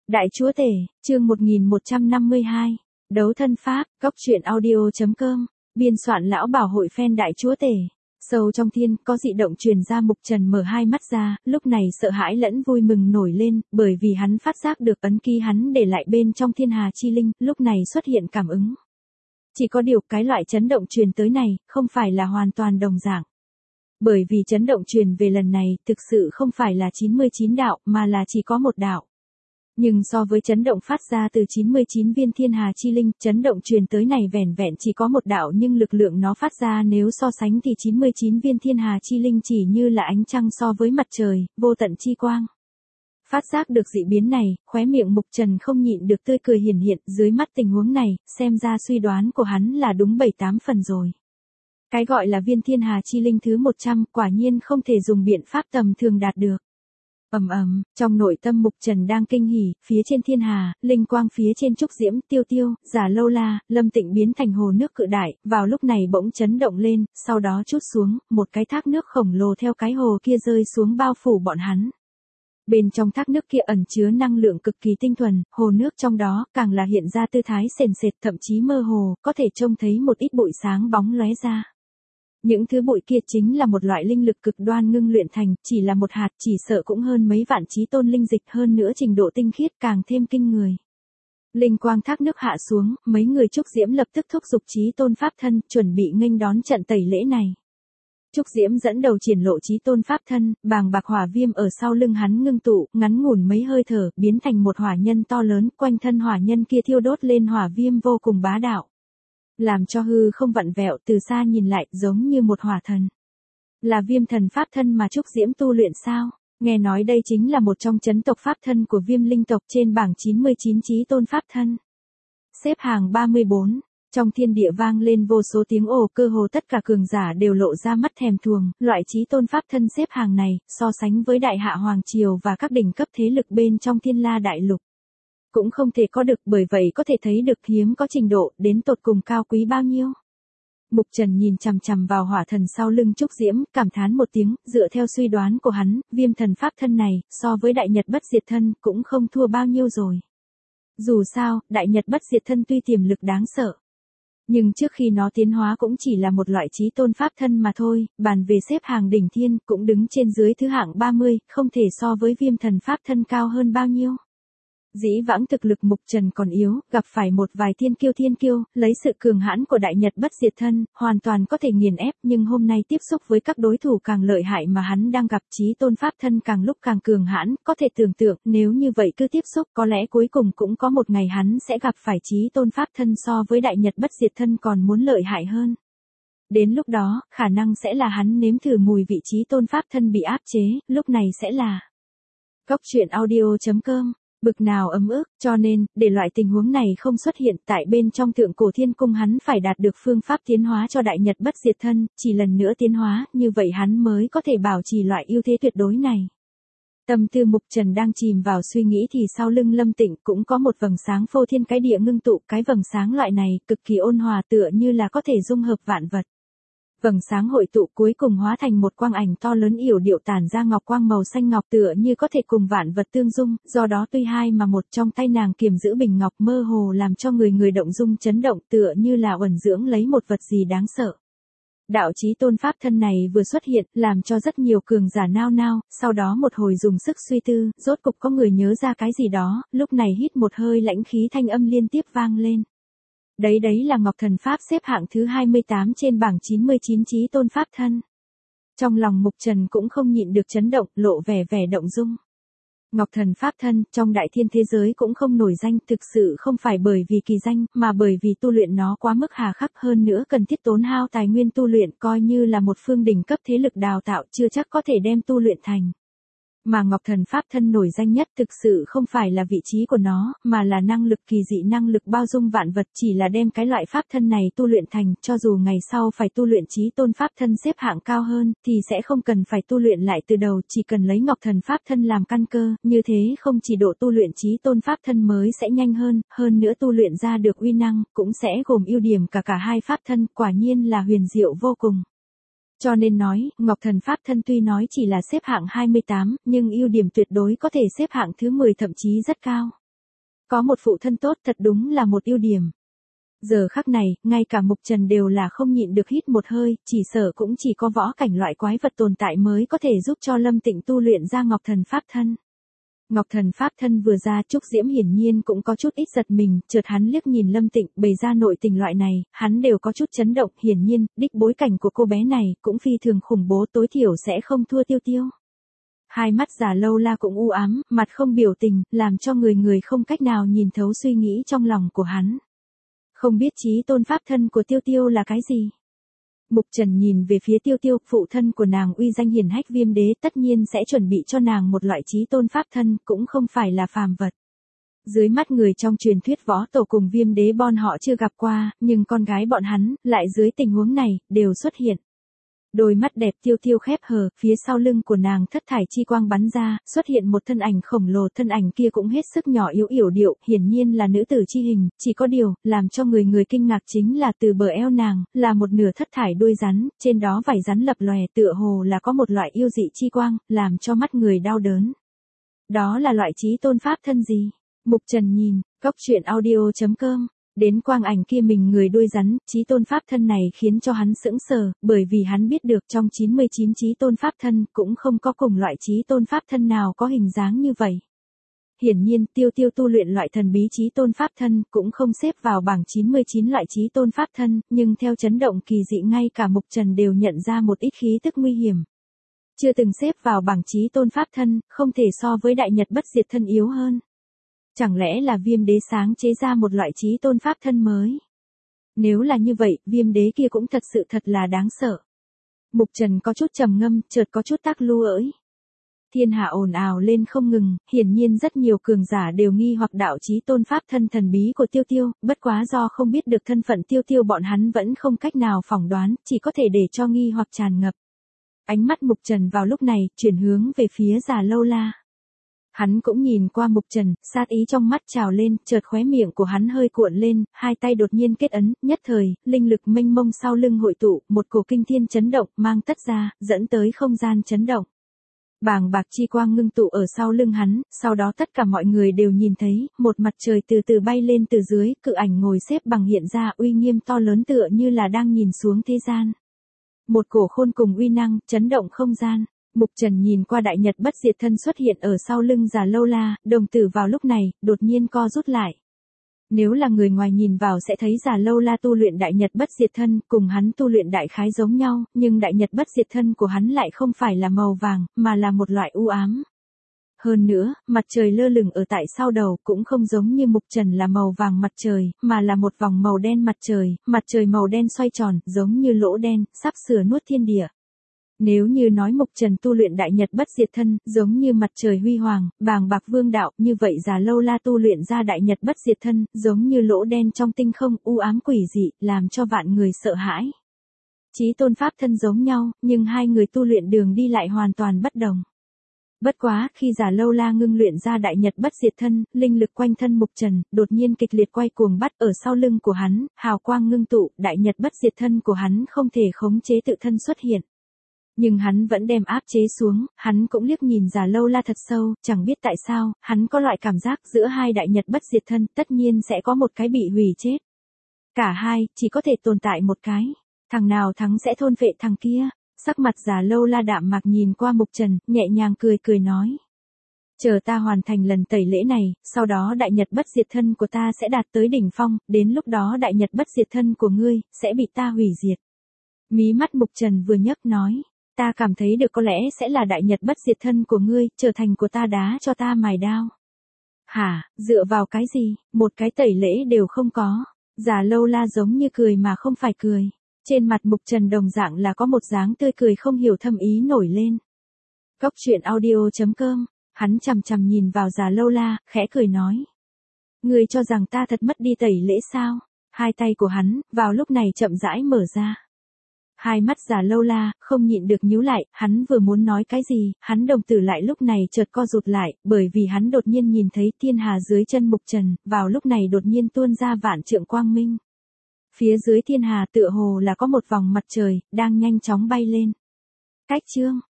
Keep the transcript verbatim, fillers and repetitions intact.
Đại Chúa Tể, chương một nghìn một trăm năm mươi hai, Đấu thân pháp, góc truyện audio.com, biên soạn lão bảo hội fan Đại Chúa Tể. Sâu trong thiên, có dị động truyền ra. Mục Trần mở hai mắt ra, lúc này sợ hãi lẫn vui mừng nổi lên, bởi vì hắn phát giác được ấn ký hắn để lại bên trong thiên hà chi linh, lúc này xuất hiện cảm ứng. Chỉ có điều cái loại chấn động truyền tới này, không phải là hoàn toàn đồng dạng. Bởi vì chấn động truyền về lần này, thực sự không phải là chín mươi chín đạo, mà là chỉ có một đạo. Nhưng so với chấn động phát ra từ chín mươi chín viên thiên hà chi linh, chấn động truyền tới này vẻn vẹn chỉ có một đạo, nhưng lực lượng nó phát ra nếu so sánh thì chín mươi chín viên thiên hà chi linh chỉ như là ánh trăng so với mặt trời, vô tận chi quang. Phát giác được dị biến này, khóe miệng Mục Trần không nhịn được tươi cười hiển hiện. Dưới mắt tình huống này, xem ra suy đoán của hắn là đúng bảy tám phần rồi. Cái gọi là viên thiên hà chi linh thứ một trăm, quả nhiên không thể dùng biện pháp tầm thường đạt được. Ầm ầm, trong nội tâm Mục Trần đang kinh hỉ, phía trên thiên hà, linh quang phía trên trúc diễm, tiêu tiêu, giả lâu la, lâm tịnh biến thành hồ nước cự đại, vào lúc này bỗng chấn động lên, sau đó trút xuống, một cái thác nước khổng lồ theo cái hồ kia rơi xuống bao phủ bọn hắn. Bên trong thác nước kia ẩn chứa năng lượng cực kỳ tinh thuần, hồ nước trong đó càng là hiện ra tư thái sền sệt, thậm chí mơ hồ, có thể trông thấy một ít bụi sáng bóng lóe ra. Những thứ bụi kia chính là một loại linh lực cực đoan ngưng luyện thành, chỉ là một hạt chỉ sợ cũng hơn mấy vạn chí tôn linh dịch, hơn nữa trình độ tinh khiết càng thêm kinh người. Linh quang thác nước hạ xuống, mấy người Trúc Diễm lập tức thúc giục chí tôn pháp thân, chuẩn bị nghênh đón trận tẩy lễ này. Trúc Diễm dẫn đầu triển lộ chí tôn pháp thân, bàng bạc hỏa viêm ở sau lưng hắn ngưng tụ, ngắn ngủn mấy hơi thở, biến thành một hỏa nhân to lớn, quanh thân hỏa nhân kia thiêu đốt lên hỏa viêm vô cùng bá đạo. Làm cho hư không vặn vẹo, từ xa nhìn lại giống như một hỏa thần. Là viêm thần pháp thân mà Trúc Diễm tu luyện sao? Nghe nói đây chính là một trong chấn tộc pháp thân của viêm linh tộc trên bảng chín mươi chín chí tôn pháp thân. Xếp hàng ba mươi bốn, trong thiên địa vang lên vô số tiếng ồ, cơ hồ tất cả cường giả đều lộ ra mắt thèm thuồng, loại chí tôn pháp thân xếp hàng này, so sánh với đại hạ hoàng triều và các đỉnh cấp thế lực bên trong thiên la đại lục. Cũng không thể có được, bởi vậy có thể thấy được hiếm có trình độ, đến tột cùng cao quý bao nhiêu. Mục Trần nhìn chằm chằm vào hỏa thần sau lưng Trúc Diễm, cảm thán một tiếng, dựa theo suy đoán của hắn, viêm thần pháp thân này, so với đại nhật bất diệt thân, cũng không thua bao nhiêu rồi. Dù sao, đại nhật bất diệt thân tuy tiềm lực đáng sợ, nhưng trước khi nó tiến hóa cũng chỉ là một loại chí tôn pháp thân mà thôi, bàn về xếp hàng đỉnh thiên, cũng đứng trên dưới thứ hạng ba mươi, không thể so với viêm thần pháp thân cao hơn bao nhiêu. Dĩ vãng thực lực Mục Trần còn yếu, gặp phải một vài thiên kiêu thiên kiêu, lấy sự cường hãn của đại nhật bất diệt thân, hoàn toàn có thể nghiền ép, nhưng hôm nay tiếp xúc với các đối thủ càng lợi hại mà hắn đang gặp, chí tôn pháp thân càng lúc càng cường hãn, có thể tưởng tượng, nếu như vậy cứ tiếp xúc, có lẽ cuối cùng cũng có một ngày hắn sẽ gặp phải chí tôn pháp thân so với đại nhật bất diệt thân còn muốn lợi hại hơn. Đến lúc đó, khả năng sẽ là hắn nếm thử mùi vị chí tôn pháp thân bị áp chế, lúc này sẽ là góc truyện audio.com. Bực nào ấm ức, cho nên, để loại tình huống này không xuất hiện, tại bên trong thượng cổ thiên cung hắn phải đạt được phương pháp tiến hóa cho đại nhật bất diệt thân, chỉ lần nữa tiến hóa, như vậy hắn mới có thể bảo trì loại ưu thế tuyệt đối này. Tâm tư Mục Trần đang chìm vào suy nghĩ thì sau lưng Lâm Tịnh cũng có một vầng sáng phô thiên cái địa ngưng tụ, cái vầng sáng loại này, cực kỳ ôn hòa tựa như là có thể dung hợp vạn vật. Vầng sáng hội tụ cuối cùng hóa thành một quang ảnh to lớn yểu điệu tản ra ngọc quang màu xanh ngọc tựa như có thể cùng vạn vật tương dung, do đó tuy hai mà một, trong tay nàng kiềm giữ bình ngọc mơ hồ làm cho người người động dung chấn động tựa như là uẩn dưỡng lấy một vật gì đáng sợ. Đạo chí tôn pháp thân này vừa xuất hiện, làm cho rất nhiều cường giả nao nao, sau đó một hồi dùng sức suy tư, rốt cục có người nhớ ra cái gì đó, lúc này hít một hơi lãnh khí, thanh âm liên tiếp vang lên. Đấy đấy là Ngọc Thần Pháp xếp hạng thứ hai mươi tám trên bảng chín mươi chín chí tôn pháp thân. Trong lòng Mục Trần cũng không nhịn được chấn động, lộ vẻ vẻ động dung. Ngọc Thần Pháp thân, trong đại thiên thế giới cũng không nổi danh, thực sự không phải bởi vì kỳ danh, mà bởi vì tu luyện nó quá mức hà khắc, hơn nữa cần thiết tốn hao tài nguyên tu luyện, coi như là một phương đỉnh cấp thế lực đào tạo chưa chắc có thể đem tu luyện thành. Mà Ngọc Thần Pháp thân nổi danh nhất thực sự không phải là vị trí của nó, mà là năng lực kỳ dị, năng lực bao dung vạn vật, chỉ là đem cái loại pháp thân này tu luyện thành, cho dù ngày sau phải tu luyện chí tôn pháp thân xếp hạng cao hơn, thì sẽ không cần phải tu luyện lại từ đầu, chỉ cần lấy Ngọc Thần Pháp thân làm căn cơ, như thế không chỉ độ tu luyện chí tôn pháp thân mới sẽ nhanh hơn, hơn nữa tu luyện ra được uy năng, cũng sẽ gồm ưu điểm cả cả hai pháp thân, quả nhiên là huyền diệu vô cùng. Cho nên nói, Ngọc Thần Pháp thân tuy nói chỉ là xếp hạng hai mươi tám, nhưng ưu điểm tuyệt đối có thể xếp hạng thứ mười thậm chí rất cao. Có một phụ thân tốt thật đúng là một ưu điểm. Giờ khắc này, ngay cả Mục Trần đều là không nhịn được hít một hơi, chỉ sợ cũng chỉ có võ cảnh loại quái vật tồn tại mới có thể giúp cho Lâm Tịnh tu luyện ra Ngọc Thần Pháp Thân. Ngọc Thần Pháp Thân vừa ra, Trúc Diễm hiển nhiên cũng có chút ít giật mình, chợt hắn liếc nhìn Lâm Tịnh, bày ra nội tình loại này, hắn đều có chút chấn động, hiển nhiên, đích bối cảnh của cô bé này cũng phi thường khủng bố, tối thiểu sẽ không thua Tiêu Tiêu. Hai mắt Già Lâu La cũng u ám, mặt không biểu tình, làm cho người người không cách nào nhìn thấu suy nghĩ trong lòng của hắn. Không biết chí tôn pháp thân của Tiêu Tiêu là cái gì? Mục Trần nhìn về phía Tiêu Tiêu, phụ thân của nàng uy danh hiển hách Viêm Đế tất nhiên sẽ chuẩn bị cho nàng một loại chí tôn pháp thân, cũng không phải là phàm vật. Dưới mắt người trong truyền thuyết võ tổ cùng Viêm Đế bọn họ chưa gặp qua, nhưng con gái bọn hắn, lại dưới tình huống này, đều xuất hiện. Đôi mắt đẹp Tiêu Tiêu khép hờ, phía sau lưng của nàng thất thải chi quang bắn ra, xuất hiện một thân ảnh khổng lồ, thân ảnh kia cũng hết sức nhỏ yếu yểu điệu, hiển nhiên là nữ tử chi hình, chỉ có điều, làm cho người người kinh ngạc chính là từ bờ eo nàng, là một nửa thất thải đuôi rắn, trên đó vảy rắn lập lòe, tựa hồ là có một loại yêu dị chi quang, làm cho mắt người đau đớn. Đó là loại chí tôn pháp thân gì? Mục Trần nhìn, cốc truyện audio chấm com. Đến quang ảnh kia mình người đuôi rắn, chí tôn pháp thân này khiến cho hắn sững sờ, bởi vì hắn biết được trong chín mươi chín chí tôn pháp thân cũng không có cùng loại chí tôn pháp thân nào có hình dáng như vậy. Hiển nhiên, Tiêu Tiêu tu luyện loại thần bí chí tôn pháp thân cũng không xếp vào bảng chín mươi chín loại chí tôn pháp thân, nhưng theo chấn động kỳ dị ngay cả Mục Trần đều nhận ra một ít khí tức nguy hiểm. Chưa từng xếp vào bảng chí tôn pháp thân, không thể so với đại nhật bất diệt thân yếu hơn. Chẳng lẽ là Viêm Đế sáng chế ra một loại chí tôn pháp thân mới? Nếu là như vậy, Viêm Đế kia cũng thật sự thật là đáng sợ. Mục Trần có chút trầm ngâm, chợt có chút tác lu ỡi. Thiên hạ ồn ào lên không ngừng, hiển nhiên rất nhiều cường giả đều nghi hoặc đạo chí tôn pháp thân thần bí của Tiêu Tiêu, bất quá do không biết được thân phận Tiêu Tiêu bọn hắn vẫn không cách nào phỏng đoán, chỉ có thể để cho nghi hoặc tràn ngập. Ánh mắt Mục Trần vào lúc này, chuyển hướng về phía Già Lâu La. Hắn cũng nhìn qua Mục Trần, sát ý trong mắt trào lên, chợt khóe miệng của hắn hơi cuộn lên, hai tay đột nhiên kết ấn, nhất thời, linh lực mênh mông sau lưng hội tụ, một cổ kinh thiên chấn động mang tất ra, dẫn tới không gian chấn động. Bàng bạc chi quang ngưng tụ ở sau lưng hắn, sau đó tất cả mọi người đều nhìn thấy, một mặt trời từ từ bay lên từ dưới, cự ảnh ngồi xếp bằng hiện ra uy nghiêm to lớn tựa như là đang nhìn xuống thế gian. Một cổ khôn cùng uy năng, chấn động không gian. Mục Trần nhìn qua đại nhật bất diệt thân xuất hiện ở sau lưng Già Lâu La, đồng tử vào lúc này, đột nhiên co rút lại. Nếu là người ngoài nhìn vào sẽ thấy Già Lâu La tu luyện đại nhật bất diệt thân, cùng hắn tu luyện đại khái giống nhau, nhưng đại nhật bất diệt thân của hắn lại không phải là màu vàng, mà là một loại u ám. Hơn nữa, mặt trời lơ lửng ở tại sau đầu cũng không giống như Mục Trần là màu vàng mặt trời, mà là một vòng màu đen mặt trời, mặt trời màu đen xoay tròn, giống như lỗ đen, sắp sửa nuốt thiên địa. Nếu như nói Mục Trần tu luyện đại nhật bất diệt thân, giống như mặt trời huy hoàng, bàng bạc vương đạo, như vậy Già Lâu La tu luyện ra đại nhật bất diệt thân, giống như lỗ đen trong tinh không, u ám quỷ dị, làm cho vạn người sợ hãi. Chí tôn pháp thân giống nhau, nhưng hai người tu luyện đường đi lại hoàn toàn bất đồng. Bất quá, khi Già Lâu La ngưng luyện ra đại nhật bất diệt thân, linh lực quanh thân Mục Trần, đột nhiên kịch liệt quay cuồng bắt ở sau lưng của hắn, hào quang ngưng tụ, đại nhật bất diệt thân của hắn không thể khống chế tự thân xuất hiện. Nhưng hắn vẫn đem áp chế xuống, hắn cũng liếc nhìn Già Lâu La thật sâu, chẳng biết tại sao, hắn có loại cảm giác giữa hai đại nhật bất diệt thân, tất nhiên sẽ có một cái bị hủy chết. Cả hai, chỉ có thể tồn tại một cái. Thằng nào thắng sẽ thôn phệ thằng kia. Sắc mặt Già Lâu La đạm mạc nhìn qua Mục Trần, nhẹ nhàng cười cười nói. Chờ ta hoàn thành lần tẩy lễ này, sau đó đại nhật bất diệt thân của ta sẽ đạt tới đỉnh phong, đến lúc đó đại nhật bất diệt thân của ngươi, sẽ bị ta hủy diệt. Mí mắt Mục Trần vừa nhấc nói. Ta cảm thấy được có lẽ sẽ là đại nhật bất diệt thân của ngươi, trở thành của ta đá cho ta mài đao. Hả, dựa vào cái gì, một cái tẩy lễ đều không có. Già Lâu La giống như cười mà không phải cười. Trên mặt Mục Trần đồng dạng là có một dáng tươi cười không hiểu thâm ý nổi lên. Cốc truyện audio chấm com, hắn chằm chằm nhìn vào Già Lâu La, khẽ cười nói. Ngươi cho rằng ta thật mất đi tẩy lễ sao? Hai tay của hắn, vào lúc này chậm rãi mở ra. Hai mắt Già Lâu La, không nhịn được nhíu lại, hắn vừa muốn nói cái gì, hắn đồng tử lại lúc này chợt co rụt lại, bởi vì hắn đột nhiên nhìn thấy thiên hà dưới chân Mục Trần, vào lúc này đột nhiên tuôn ra vạn trượng quang minh. Phía dưới thiên hà tựa hồ là có một vòng mặt trời, đang nhanh chóng bay lên. Cách chương.